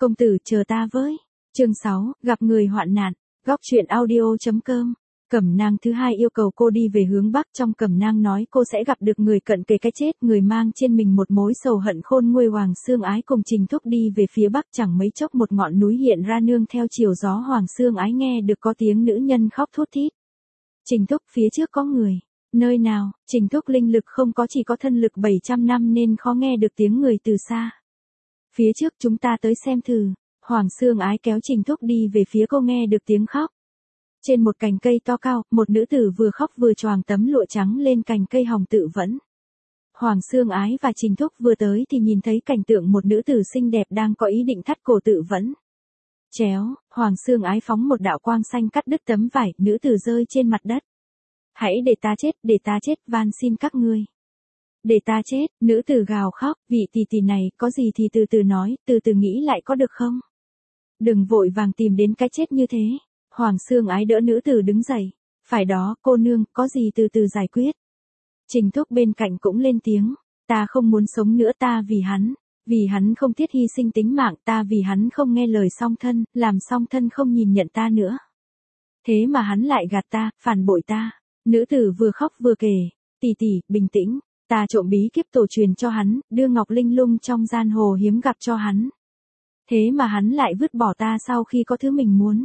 Công tử chờ ta với. Chương 6, gặp người hoạn nạn. Góc truyện audio.com. Cẩm nang thứ hai yêu cầu cô đi về hướng Bắc. Trong Cẩm nang nói cô sẽ gặp được người cận kề cái chết, người mang trên mình một mối sầu hận khôn nguôi. Hoàng Xương Ái cùng Trình Thúc đi về phía Bắc, chẳng mấy chốc một ngọn núi hiện ra nương theo chiều gió. Hoàng Xương Ái nghe được có tiếng nữ nhân khóc thút thít. Trình Thúc, phía trước có người. Nơi nào? Trình Thúc linh lực không có, chỉ có thân lực 700 năm nên khó nghe được tiếng người từ xa. Phía trước chúng ta tới xem thử. Hoàng Xương Ái kéo Trình Thúc đi về phía cô, nghe được tiếng khóc. Trên một cành cây to cao, một nữ tử vừa khóc vừa choàng tấm lụa trắng lên cành cây hồng tự vẫn. Hoàng Xương Ái và Trình Thúc vừa tới thì nhìn thấy cảnh tượng một nữ tử xinh đẹp đang có ý định thắt cổ tự vẫn. Chéo, Hoàng Xương Ái phóng một đạo quang xanh cắt đứt tấm vải, nữ tử rơi trên mặt đất. Hãy để ta chết, van xin các ngươi. Để ta chết, nữ tử gào khóc, vị tỷ tỷ này, có gì thì từ từ nói, từ từ nghĩ lại có được không? Đừng vội vàng tìm đến cái chết như thế. Hoàng Xương Ái đỡ nữ tử đứng dậy. Phải đó, cô nương, có gì từ từ giải quyết. Trình Thúc bên cạnh cũng lên tiếng. Ta không muốn sống nữa, ta vì hắn không thiết hy sinh tính mạng, ta vì hắn không nghe lời song thân, làm song thân không nhìn nhận ta nữa. Thế mà hắn lại gạt ta, phản bội ta. Nữ tử vừa khóc vừa kể. Tỷ tỷ, bình tĩnh, ta trộm bí kíp tổ truyền cho hắn, đưa ngọc linh lung trong gian hồ hiếm gặp cho hắn. Thế mà hắn lại vứt bỏ ta sau khi có thứ mình muốn.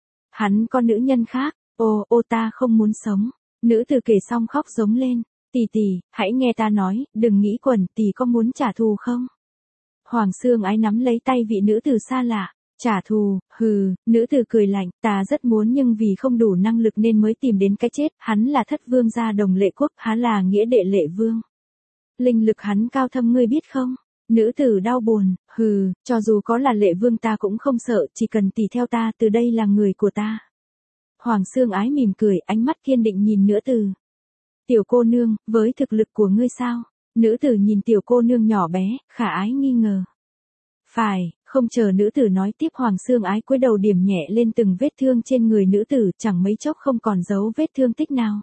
Hắn có nữ nhân khác, ô ta không muốn sống. Nữ tử kể xong khóc giống lên. Tỷ tỷ, hãy nghe ta nói, đừng nghĩ quẩn, tỷ có muốn trả thù không? Hoàng Xương Ái nắm lấy tay vị nữ tử xa lạ. Trả thù, hừ, nữ tử cười lạnh, ta rất muốn nhưng vì không đủ năng lực nên mới tìm đến cái chết. Hắn là thất vương gia Đồng Lệ Quốc, há là nghĩa đệ Lệ Vương. Linh lực hắn cao thâm ngươi biết không? Nữ tử đau buồn, hừ, cho dù có là Lệ Vương ta cũng không sợ, chỉ cần tỷ theo ta, từ đây là người của ta. Hoàng Xương Ái mỉm cười, ánh mắt kiên định nhìn nữ tử. Tiểu cô nương, với thực lực của ngươi sao? Nữ tử nhìn tiểu cô nương nhỏ bé, khả ái nghi ngờ. Phải, không chờ nữ tử nói tiếp, Hoàng Xương Ái cúi đầu điểm nhẹ lên từng vết thương trên người nữ tử, chẳng mấy chốc không còn dấu vết thương tích nào.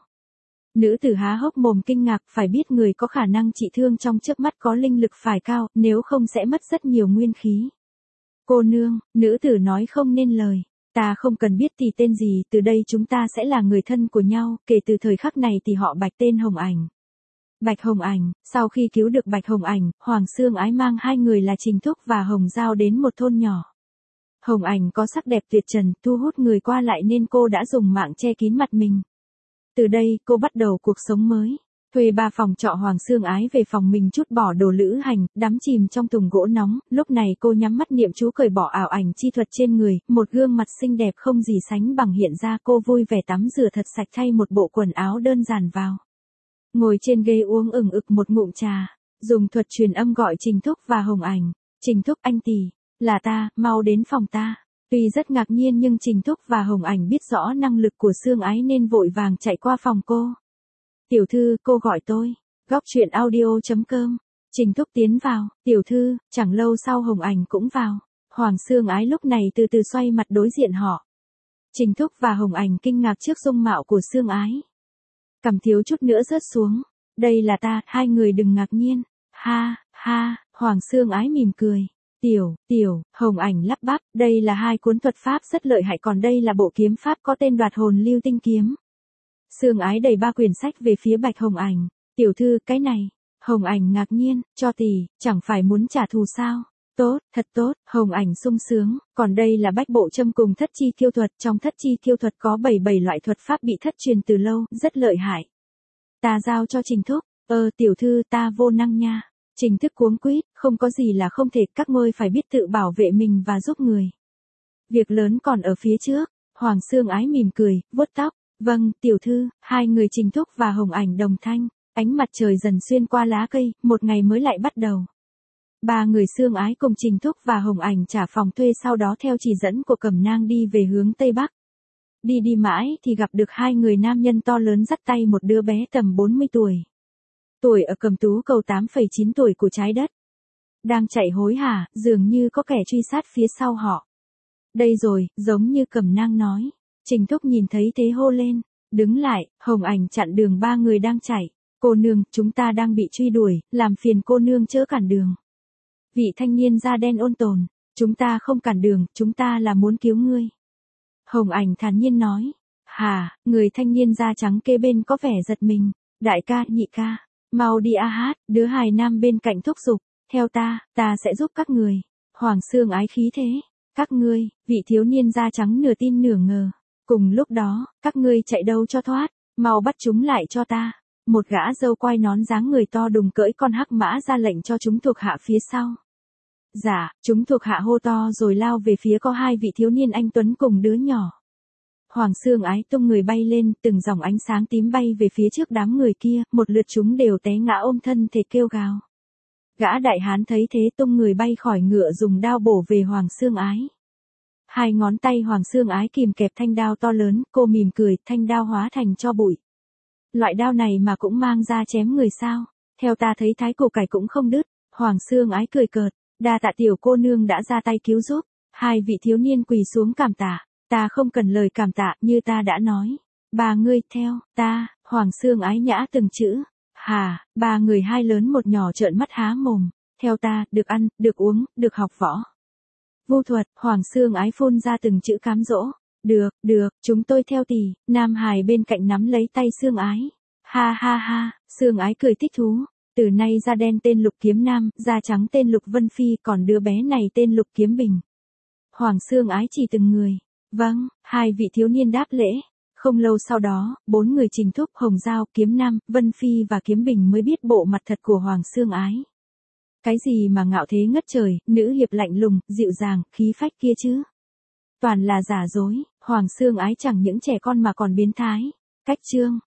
Nữ tử há hốc mồm kinh ngạc, phải biết người có khả năng trị thương trong chớp mắt có linh lực phải cao, nếu không sẽ mất rất nhiều nguyên khí. Cô nương, nữ tử nói không nên lời. Ta không cần biết tỷ tên gì, từ đây chúng ta sẽ là người thân của nhau, kể từ thời khắc này thì họ Bạch tên Hồng Ảnh. Bạch Hồng Ảnh, sau khi cứu được Bạch Hồng Ảnh, Hoàng Xương Ái mang hai người là Trình Thúc và Hồng Giao đến một thôn nhỏ. Hồng Ảnh có sắc đẹp tuyệt trần, thu hút người qua lại nên cô đã dùng mạng che kín mặt mình. Từ đây, cô bắt đầu cuộc sống mới. Thuê 3 phòng trọ, Hoàng Xương Ái về phòng mình trút bỏ đồ lữ hành, đắm chìm trong thùng gỗ nóng, lúc này cô nhắm mắt niệm chú cởi bỏ ảo ảnh chi thuật trên người, một gương mặt xinh đẹp không gì sánh bằng hiện ra, cô vui vẻ tắm rửa thật sạch, thay một bộ quần áo đơn giản vào. Ngồi trên ghế uống ửng ực một ngụm trà, dùng thuật truyền âm gọi Trình Thúc và Hồng Ảnh. Trình Thúc, anh tỷ, là ta, mau đến phòng ta. Tuy rất ngạc nhiên nhưng Trình Thúc và Hồng Ảnh biết rõ năng lực của Xương Ái nên vội vàng chạy qua phòng cô. Tiểu thư, cô gọi tôi. Góc truyện audio.com. Trình Thúc tiến vào. Tiểu thư, chẳng lâu sau Hồng Ảnh cũng vào. Hoàng Xương Ái lúc này từ từ xoay mặt đối diện họ. Trình Thúc và Hồng Ảnh kinh ngạc trước dung mạo của Xương Ái. Cằm thiếu chút nữa rớt xuống. Đây là ta, hai người đừng ngạc nhiên. Ha, ha, Hoàng Xương Ái mỉm cười. Hồng Ảnh lắp bắp, đây là 2 cuốn thuật pháp rất lợi hại, còn đây là bộ kiếm pháp có tên Đoạt Hồn Lưu Tinh Kiếm. Xương Ái đẩy 3 quyển sách về phía Bạch Hồng Ảnh. Tiểu thư, cái này. Hồng Ảnh ngạc nhiên, cho tỷ, chẳng phải muốn trả thù sao? Tốt, thật tốt, Hồng Ảnh sung sướng, còn đây là bách bộ châm cùng thất chi kiêu thuật, trong thất chi kiêu thuật có 77 loại thuật pháp bị thất truyền từ lâu, rất lợi hại. Ta giao cho Trình Thúc, tiểu thư ta vô năng nha. Trình Thức cuống quýt, không có gì là không thể, các ngươi phải biết tự bảo vệ mình và giúp người. Việc lớn còn ở phía trước. Hoàng Xương Ái mỉm cười, vuốt tóc. Vâng, tiểu thư. Hai người Trình Thúc và Hồng Ảnh đồng thanh. Ánh mặt trời dần xuyên qua lá cây, một ngày mới lại bắt đầu. 3 người Xương Ái cùng Trình Thúc và Hồng Ảnh trả phòng thuê, sau đó theo chỉ dẫn của Cẩm nang đi về hướng Tây Bắc. Đi mãi thì gặp được 2 người nam nhân to lớn dắt tay một đứa bé tầm 40 tuổi. Tuổi ở Cẩm Tú Cầu 8,9 tuổi của trái đất. Đang chạy hối hả, dường như có kẻ truy sát phía sau họ. Đây rồi, giống như Cẩm nang nói. Trình Thúc nhìn thấy thế hô lên. Đứng lại, Hồng Ảnh chặn đường 3 người đang chạy. Cô nương, chúng ta đang bị truy đuổi, làm phiền cô nương chớ cản đường. Vị thanh niên da đen ôn tồn. Chúng ta không cản đường, chúng ta là muốn cứu ngươi. Hồng Ảnh thản nhiên nói. Hà, người thanh niên da trắng kế bên có vẻ giật mình. Đại ca, nhị ca, mau đi a hát, đứa hài nam bên cạnh thúc giục. Theo ta sẽ giúp các người. Hoàng Xương Ái khí thế. Các ngươi, vị thiếu niên da trắng nửa tin nửa ngờ. Cùng lúc đó, các ngươi chạy đâu cho thoát, mau bắt chúng lại cho ta. Một gã râu quai nón dáng người to đùng cưỡi con hắc mã ra lệnh cho chúng thuộc hạ phía sau. Dạ, chúng thuộc hạ hô to rồi lao về phía có hai vị thiếu niên anh tuấn cùng đứa nhỏ. Hoàng Xương Ái tung người bay lên, từng dòng ánh sáng tím bay về phía trước đám người kia, một lượt chúng đều té ngã ôm thân thể kêu gào. Gã đại hán thấy thế tung người bay khỏi ngựa dùng đao bổ về Hoàng Xương Ái. Hai ngón tay Hoàng Xương Ái kìm kẹp thanh đao to lớn, cô mỉm cười, thanh đao hóa thành tro bụi. Loại đao này mà cũng mang ra chém người sao? Theo ta thấy thái cổ cải cũng không đứt. Hoàng Xương Ái cười cợt, đa tạ tiểu cô nương đã ra tay cứu giúp. Hai vị thiếu niên quỳ xuống cảm tạ. Ta không cần lời cảm tạ, như ta đã nói. Ba ngươi theo ta. Hoàng Xương Ái nhã từng chữ. Hà, ba người hai lớn một nhỏ trợn mắt há mồm. Theo ta, được ăn, được uống, được học võ. Vu thuật. Hoàng Xương Ái phun ra từng chữ cám dỗ. Được, chúng tôi theo tỷ. Nam hài bên cạnh nắm lấy tay Xương Ái. Ha ha ha, Xương Ái cười thích thú. Từ nay da đen tên Lục Kiếm Nam, da trắng tên Lục Vân Phi, còn đứa bé này tên Lục Kiếm Bình. Hoàng Xương Ái chỉ từng người. Vâng, hai vị thiếu niên đáp lễ. Không lâu sau đó, bốn người Trình Thúc, Hồng Giao, Kiếm Nam, Vân Phi và Kiếm Bình mới biết bộ mặt thật của Hoàng Xương Ái. Cái gì mà ngạo thế ngất trời, nữ hiệp lạnh lùng, dịu dàng, khí phách kia chứ. Toàn là giả dối, Hoàng Xương Ái chẳng những trẻ con mà còn biến thái. Cách chương